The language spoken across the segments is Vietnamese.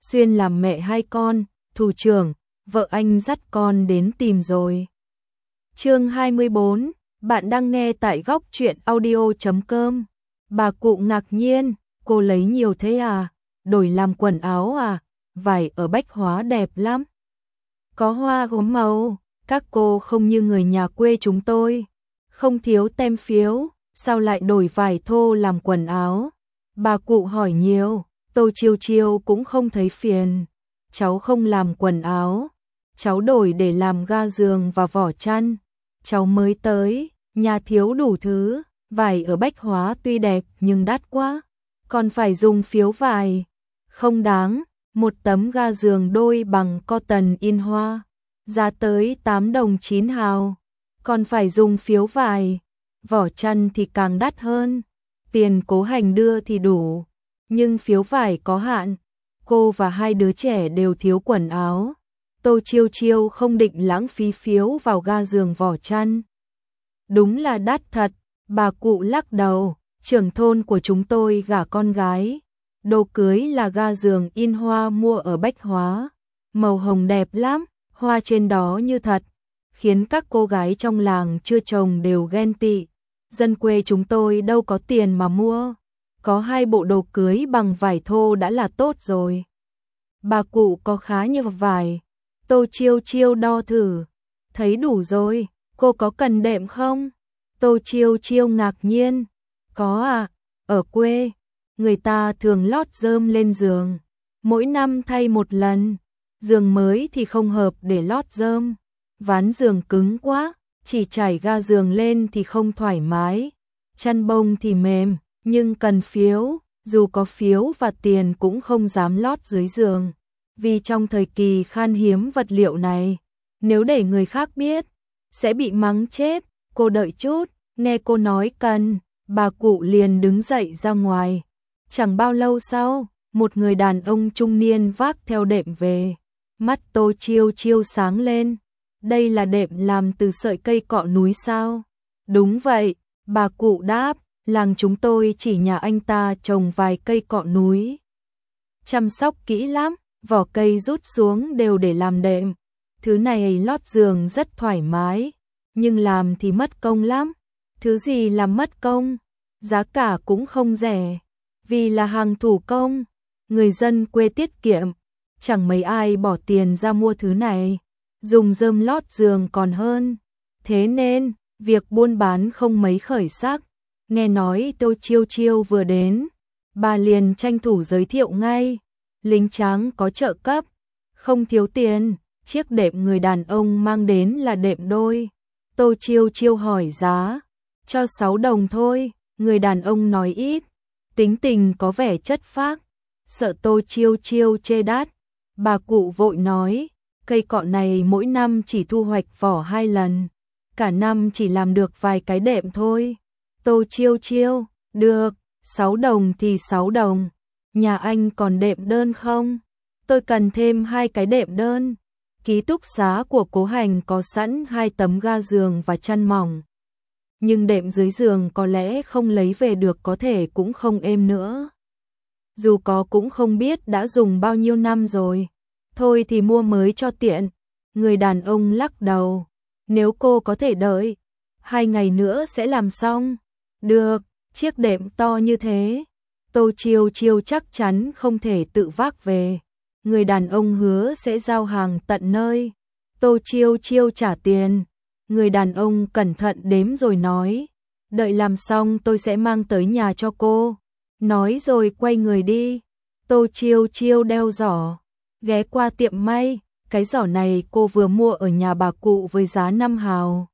Xuyên làm mẹ hai con, thủ trưởng, vợ anh dắt con đến tìm rồi. Chương 24, bạn đang nghe tại góc truyện audio.com. Bà cụ ngạc nhiên, cô lấy nhiều thế à? Đổi làm quần áo à? Vải ở Bách Hóa đẹp lắm. Có hoa gốm màu, các cô không như người nhà quê chúng tôi. Không thiếu tem phiếu, sao lại đổi vải thô làm quần áo? Bà cụ hỏi nhiều, Tô Chiêu Chiêu cũng không thấy phiền. Cháu không làm quần áo, cháu đổi để làm ga giường và vỏ chăn. Cháu mới tới, nhà thiếu đủ thứ, vải ở Bách Hóa tuy đẹp nhưng đắt quá, còn phải dùng phiếu vải. Không đáng, một tấm ga giường đôi bằng cotton in hoa, giá tới 8 đồng 9 hào, còn phải dùng phiếu vải. Vỏ chăn thì càng đắt hơn, tiền Cố Hành đưa thì đủ, nhưng phiếu vải có hạn. Cô và hai đứa trẻ đều thiếu quần áo. Tô Chiêu Chiêu không định lãng phí phiếu vào ga giường vỏ chăn. Đúng là đắt thật, bà cụ lắc đầu, trưởng thôn của chúng tôi gả con gái. Đồ cưới là ga giường in hoa mua ở Bách Hóa. Màu hồng đẹp lắm, hoa trên đó như thật, khiến các cô gái trong làng chưa chồng đều ghen tị. Dân quê chúng tôi đâu có tiền mà mua. Có 2 bộ đồ cưới bằng vải thô đã là tốt rồi. Bà cụ có khá nhiều vải. Tô Chiêu Chiêu đo thử, thấy đủ rồi, cô có cần đệm không? Tô Chiêu Chiêu ngạc nhiên, có à, ở quê, người ta thường lót rơm lên giường, mỗi năm thay một lần, giường mới thì không hợp để lót rơm, ván giường cứng quá, chỉ trải ga giường lên thì không thoải mái, chăn bông thì mềm, nhưng cần phiếu, dù có phiếu và tiền cũng không dám lót dưới giường. Vì trong thời kỳ khan hiếm vật liệu này, nếu để người khác biết, sẽ bị mắng chết. Cô đợi chút, nghe cô nói cần, bà cụ liền đứng dậy ra ngoài. Chẳng bao lâu sau, một người đàn ông trung niên vác theo đệm về. Mắt Tô Chiêu Chiêu sáng lên. Đây là đệm làm từ sợi cây cọ núi sao? Đúng vậy, bà cụ đáp, làng chúng tôi chỉ nhà anh ta trồng vài cây cọ núi. Chăm sóc kỹ lắm. Vỏ cây rút xuống đều để làm đệm. Thứ này lót giường rất thoải mái, nhưng làm thì mất công lắm. Thứ gì làm mất công? Giá cả cũng không rẻ, vì là hàng thủ công. Người dân quê tiết kiệm, chẳng mấy ai bỏ tiền ra mua thứ này. Dùng rơm lót giường còn hơn. Thế nên, việc buôn bán không mấy khởi sắc. Nghe nói Tô Chiêu Chiêu vừa đến, bà liền tranh thủ giới thiệu ngay. Lính tráng có trợ cấp, không thiếu tiền, chiếc đệm người đàn ông mang đến là đệm đôi. Tô Chiêu Chiêu hỏi giá, cho 6 đồng thôi, người đàn ông nói ít, tính tình có vẻ chất phác, sợ Tô Chiêu Chiêu chê đắt. Bà cụ vội nói, cây cọ này mỗi năm chỉ thu hoạch vỏ 2 lần, cả năm chỉ làm được vài cái đệm thôi. Tô Chiêu Chiêu, được, 6 đồng thì 6 đồng. Nhà anh còn đệm đơn không? Tôi cần thêm 2 cái đệm đơn. Ký túc xá của Cố Hành có sẵn 2 tấm ga giường và chăn mỏng. Nhưng đệm dưới giường có lẽ không lấy về được, có thể cũng không êm nữa. Dù có cũng không biết đã dùng bao nhiêu năm rồi. Thôi thì mua mới cho tiện. Người đàn ông lắc đầu. Nếu cô có thể đợi 2 ngày nữa sẽ làm xong. Được, chiếc đệm to như thế, Tô Chiêu Chiêu chắc chắn không thể tự vác về. Người đàn ông hứa sẽ giao hàng tận nơi. Tô Chiêu Chiêu trả tiền. Người đàn ông cẩn thận đếm rồi nói, đợi làm xong tôi sẽ mang tới nhà cho cô. Nói rồi quay người đi. Tô Chiêu Chiêu đeo giỏ, ghé qua tiệm may. Cái giỏ này cô vừa mua ở nhà bà cụ với giá 5 hào.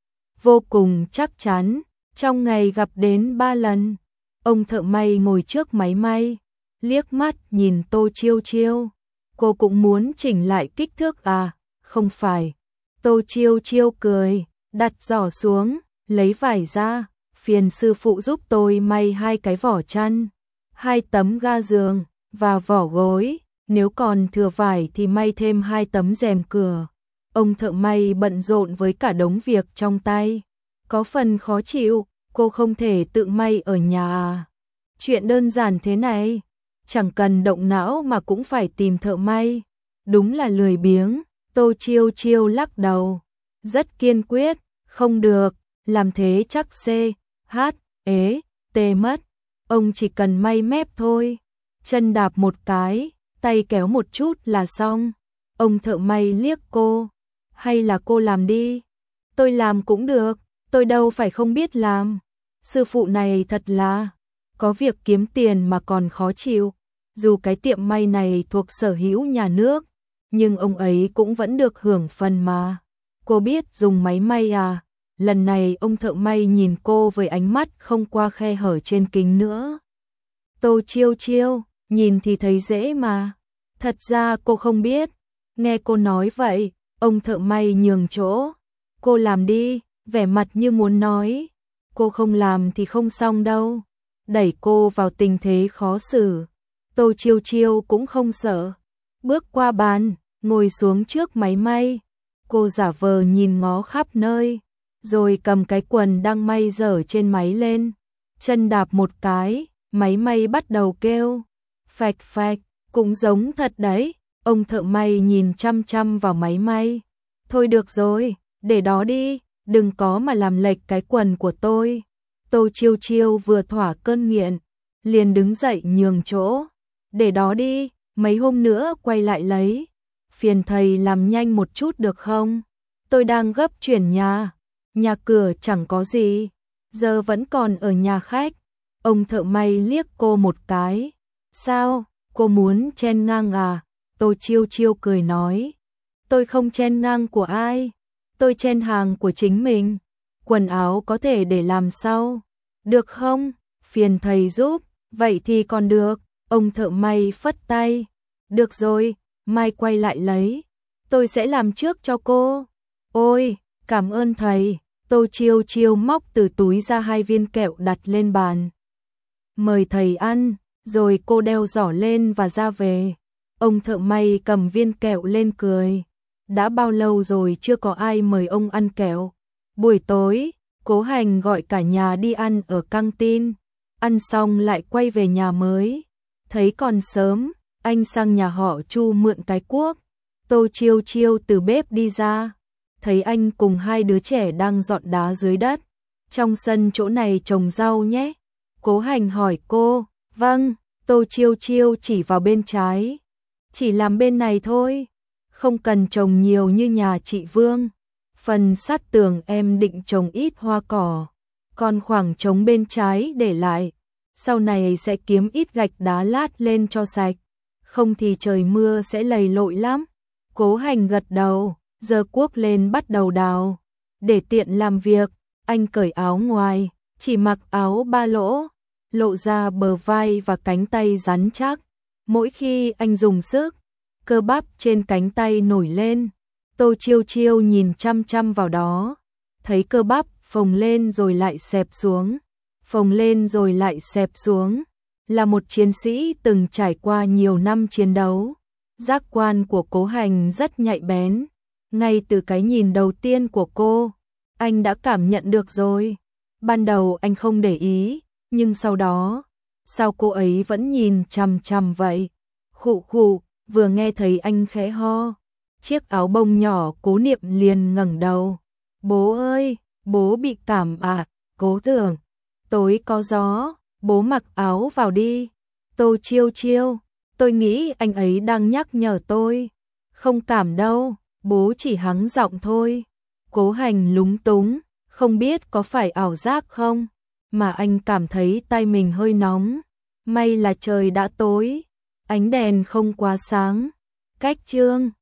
Vô cùng chắc chắn, trong ngày gặp đến 3 lần. Ông thợ may ngồi trước máy may, liếc mắt nhìn Tô Chiêu Chiêu. Cô cũng muốn chỉnh lại kích thước à? Không phải. Tô Chiêu Chiêu cười, đặt giỏ xuống, lấy vải ra, phiền sư phụ giúp tôi may 2 cái vỏ chăn, 2 tấm ga giường và vỏ gối. Nếu còn thừa vải thì may thêm 2 tấm rèm cửa. Ông thợ may bận rộn với cả đống việc trong tay, có phần khó chịu. Cô không thể tự may ở nhà à? Chuyện đơn giản thế này, chẳng cần động não mà cũng phải tìm thợ may. Đúng là lười biếng. Tô Chiêu Chiêu lắc đầu, rất kiên quyết, không được, làm thế chắc CHT mất. Ông chỉ cần may mép thôi, chân đạp một cái, tay kéo một chút là xong. Ông thợ may liếc cô, hay là cô làm đi. Tôi làm cũng được, tôi đâu phải không biết làm. Sư phụ này thật là có việc kiếm tiền mà còn khó chịu. Dù cái tiệm may này thuộc sở hữu nhà nước, nhưng ông ấy cũng vẫn được hưởng phần mà. Cô biết dùng máy may à? Lần này ông thợ may nhìn cô với ánh mắt không qua khe hở trên kính nữa. Tô Chiêu Chiêu, nhìn thì thấy dễ mà. Thật ra cô không biết. Nghe cô nói vậy, ông thợ may nhường chỗ. Cô làm đi, vẻ mặt như muốn nói. Cô không làm thì không xong đâu. Đẩy cô vào tình thế khó xử. Tô Chiêu Chiêu cũng không sợ. Bước qua bàn, ngồi xuống trước máy may. Cô giả vờ nhìn ngó khắp nơi, rồi cầm cái quần đang may dở trên máy lên. Chân đạp một cái, máy may bắt đầu kêu. Phạch phạch, cũng giống thật đấy. Ông thợ may nhìn chăm chăm vào máy may. Thôi được rồi, để đó đi, đừng có mà làm lệch cái quần của tôi. Tô Chiêu Chiêu vừa thỏa cơn nghiện, liền đứng dậy nhường chỗ. Để đó đi, mấy hôm nữa quay lại lấy. Phiền thầy làm nhanh một chút được không? Tôi đang gấp chuyển nhà. Nhà cửa chẳng có gì, giờ vẫn còn ở nhà khách. Ông thợ may liếc cô một cái. Sao, cô muốn chen ngang à? Tô Chiêu Chiêu cười nói. Tôi không chen ngang của ai, tôi chen hàng của chính mình. Quần áo có thể để làm sau, được không? Phiền thầy giúp, vậy thì còn được. Ông thợ may phất tay. Được rồi, mai quay lại lấy. Tôi sẽ làm trước cho cô. Ôi, cảm ơn thầy. Tô Chiêu Chiêu móc từ túi ra 2 viên kẹo đặt lên bàn. Mời thầy ăn, rồi cô đeo giỏ lên và ra về. Ông thợ may cầm viên kẹo lên cười. Đã bao lâu rồi chưa có ai mời ông ăn kẹo. Buổi tối, Cố Hành gọi cả nhà đi ăn ở căng tin. Ăn xong lại quay về nhà mới. Thấy còn sớm, anh sang nhà họ Chu mượn cái cuốc. Tô Chiêu Chiêu từ bếp đi ra, thấy anh cùng 2 đứa trẻ đang dọn đá dưới đất. Trong sân chỗ này trồng rau nhé. Cố Hành hỏi cô. Vâng. Tô Chiêu Chiêu chỉ vào bên trái. Chỉ làm bên này thôi, không cần trồng nhiều như nhà chị Vương. Phần sát tường em định trồng ít hoa cỏ, còn khoảng trống bên trái để lại. Sau này sẽ kiếm ít gạch đá lát lên cho sạch, không thì trời mưa sẽ lầy lội lắm. Cố Hành gật đầu, giơ cuốc lên bắt đầu đào. Để tiện làm việc, anh cởi áo ngoài, chỉ mặc áo ba lỗ, lộ ra bờ vai và cánh tay rắn chắc. Mỗi khi anh dùng sức, cơ bắp trên cánh tay nổi lên. Tô Chiêu Chiêu nhìn chăm chăm vào đó, thấy cơ bắp phồng lên rồi lại xẹp xuống, phồng lên rồi lại xẹp xuống. Là một chiến sĩ từng trải qua nhiều năm chiến đấu, giác quan của Cố Hành rất nhạy bén. Ngay từ cái nhìn đầu tiên của cô, anh đã cảm nhận được rồi. Ban đầu anh không để ý, nhưng sau đó, sao cô ấy vẫn nhìn chằm chằm vậy? Khụ khụ, vừa nghe thấy anh khẽ ho, chiếc áo bông nhỏ Cố Niệm liền ngẩng đầu. Bố ơi, bố bị cảm à? Cố Tưởng, tối có gió, bố mặc áo vào đi. Tô Chiêu Chiêu, tôi nghĩ anh ấy đang nhắc nhở tôi. Không cảm đâu, bố chỉ hắng giọng thôi. Cố Hành lúng túng, không biết có phải ảo giác không, mà anh cảm thấy tay mình hơi nóng. May là trời đã tối, ánh đèn không quá sáng. Cách chương